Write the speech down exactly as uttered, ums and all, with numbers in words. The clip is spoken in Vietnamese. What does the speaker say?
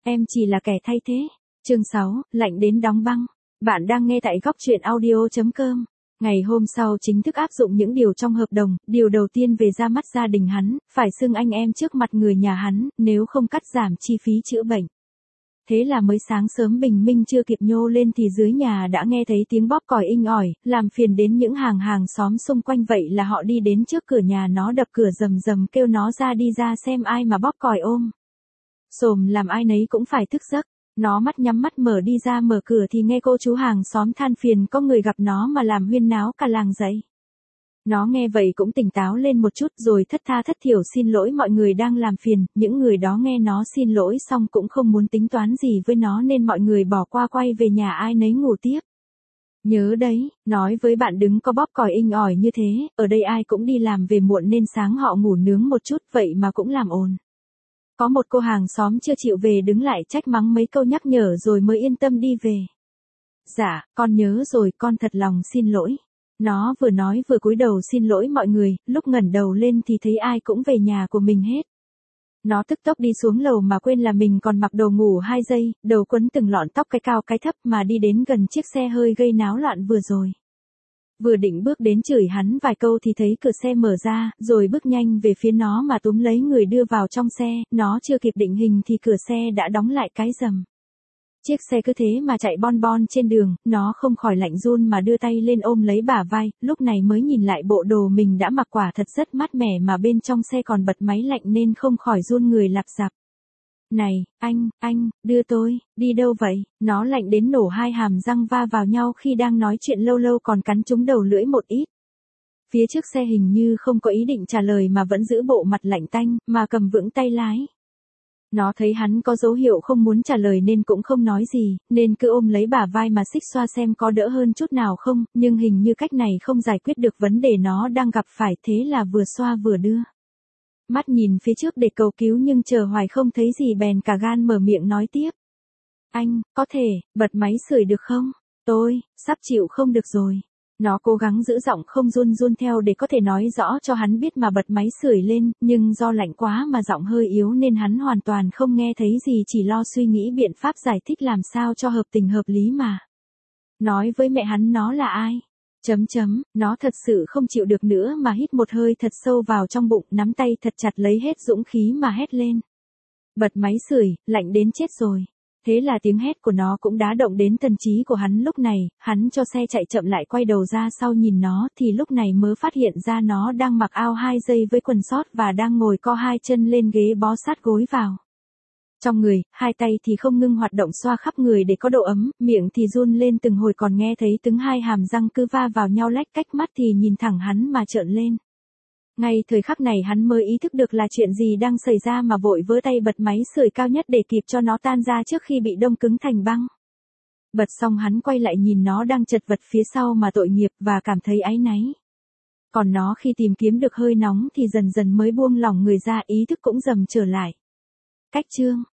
em chỉ là kẻ thay thế. Chương sáu, lạnh đến đóng băng. Bạn đang nghe tại góc truyện audio chấm com. Ngày hôm sau chính thức áp dụng những điều trong hợp đồng, điều đầu tiên về ra mắt gia đình hắn, phải xưng anh em trước mặt người nhà hắn, nếu không cắt giảm chi phí chữa bệnh. Thế là mới sáng sớm bình minh chưa kịp nhô lên thì dưới nhà đã nghe thấy tiếng bóp còi inh ỏi, làm phiền đến những hàng hàng xóm xung quanh, vậy là họ đi đến trước cửa nhà nó đập cửa rầm rầm kêu nó ra đi ra xem ai mà bóp còi ôm. Xồm làm ai nấy cũng phải thức giấc. Nó mắt nhắm mắt mở đi ra mở cửa thì nghe cô chú hàng xóm than phiền có người gặp nó mà làm huyên náo cả làng dậy. Nó nghe vậy cũng tỉnh táo lên một chút rồi thất tha thất thiểu xin lỗi mọi người đang làm phiền, những người đó nghe nó xin lỗi xong cũng không muốn tính toán gì với nó nên mọi người bỏ qua quay về nhà ai nấy ngủ tiếp. Nhớ đấy, nói với bạn đứng có bóp còi inh ỏi như thế, ở đây ai cũng đi làm về muộn nên sáng họ ngủ nướng một chút vậy mà cũng làm ồn. Có một cô hàng xóm chưa chịu về đứng lại trách mắng mấy câu nhắc nhở rồi mới yên tâm đi về. Dạ, con nhớ rồi, con thật lòng xin lỗi. Nó vừa nói vừa cúi đầu xin lỗi mọi người, lúc ngẩng đầu lên thì thấy ai cũng về nhà của mình hết. Nó tức tốc đi xuống lầu mà quên là mình còn mặc đồ ngủ hai giây, đầu quấn từng lọn tóc cái cao cái thấp mà đi đến gần chiếc xe hơi gây náo loạn vừa rồi. Vừa định bước đến chửi hắn vài câu thì thấy cửa xe mở ra, rồi bước nhanh về phía nó mà túm lấy người đưa vào trong xe, nó chưa kịp định hình thì cửa xe đã đóng lại cái rầm. Chiếc xe cứ thế mà chạy bon bon trên đường, nó không khỏi lạnh run mà đưa tay lên ôm lấy bả vai, lúc này mới nhìn lại bộ đồ mình đã mặc quả thật rất mát mẻ mà bên trong xe còn bật máy lạnh nên không khỏi run người lạp dạp. Này, anh, anh, đưa tôi, đi đâu vậy? Nó lạnh đến nổ hai hàm răng va vào nhau khi đang nói chuyện lâu lâu còn cắn trúng đầu lưỡi một ít. Phía trước xe hình như không có ý định trả lời mà vẫn giữ bộ mặt lạnh tanh, mà cầm vững tay lái. Nó thấy hắn có dấu hiệu không muốn trả lời nên cũng không nói gì, nên cứ ôm lấy bả vai mà xích xoa xem có đỡ hơn chút nào không, nhưng hình như cách này không giải quyết được vấn đề nó đang gặp phải, thế là vừa xoa vừa đưa. Mắt nhìn phía trước để cầu cứu nhưng chờ hoài không thấy gì bèn cả gan mở miệng nói tiếp. Anh, có thể, bật máy sưởi được không? Tôi, sắp chịu không được rồi. Nó cố gắng giữ giọng không run run theo để có thể nói rõ cho hắn biết mà bật máy sưởi lên, nhưng do lạnh quá mà giọng hơi yếu nên hắn hoàn toàn không nghe thấy gì, chỉ lo suy nghĩ biện pháp giải thích làm sao cho hợp tình hợp lý mà. Nói với mẹ hắn nó là ai? Chấm chấm, nó thật sự không chịu được nữa mà hít một hơi thật sâu vào trong bụng, nắm tay thật chặt lấy hết dũng khí mà hét lên. Bật máy sưởi, lạnh đến chết rồi. Thế là tiếng hét của nó cũng đã động đến thần trí của hắn lúc này, hắn cho xe chạy chậm lại quay đầu ra sau nhìn nó thì lúc này mới phát hiện ra nó đang mặc áo hai dây với quần sót và đang ngồi co hai chân lên ghế bó sát gối vào. Trong người, hai tay thì không ngưng hoạt động xoa khắp người để có độ ấm, miệng thì run lên từng hồi còn nghe thấy từng hai hàm răng cứ va vào nhau lách cách, mắt thì nhìn thẳng hắn mà trợn lên. Ngay thời khắc này hắn mới ý thức được là chuyện gì đang xảy ra mà vội vớ tay bật máy sưởi cao nhất để kịp cho nó tan ra trước khi bị đông cứng thành băng. Bật xong hắn quay lại nhìn nó đang chật vật phía sau mà tội nghiệp và cảm thấy áy náy. Còn nó khi tìm kiếm được hơi nóng thì dần dần mới buông lỏng người ra, ý thức cũng dần trở lại. Cách chương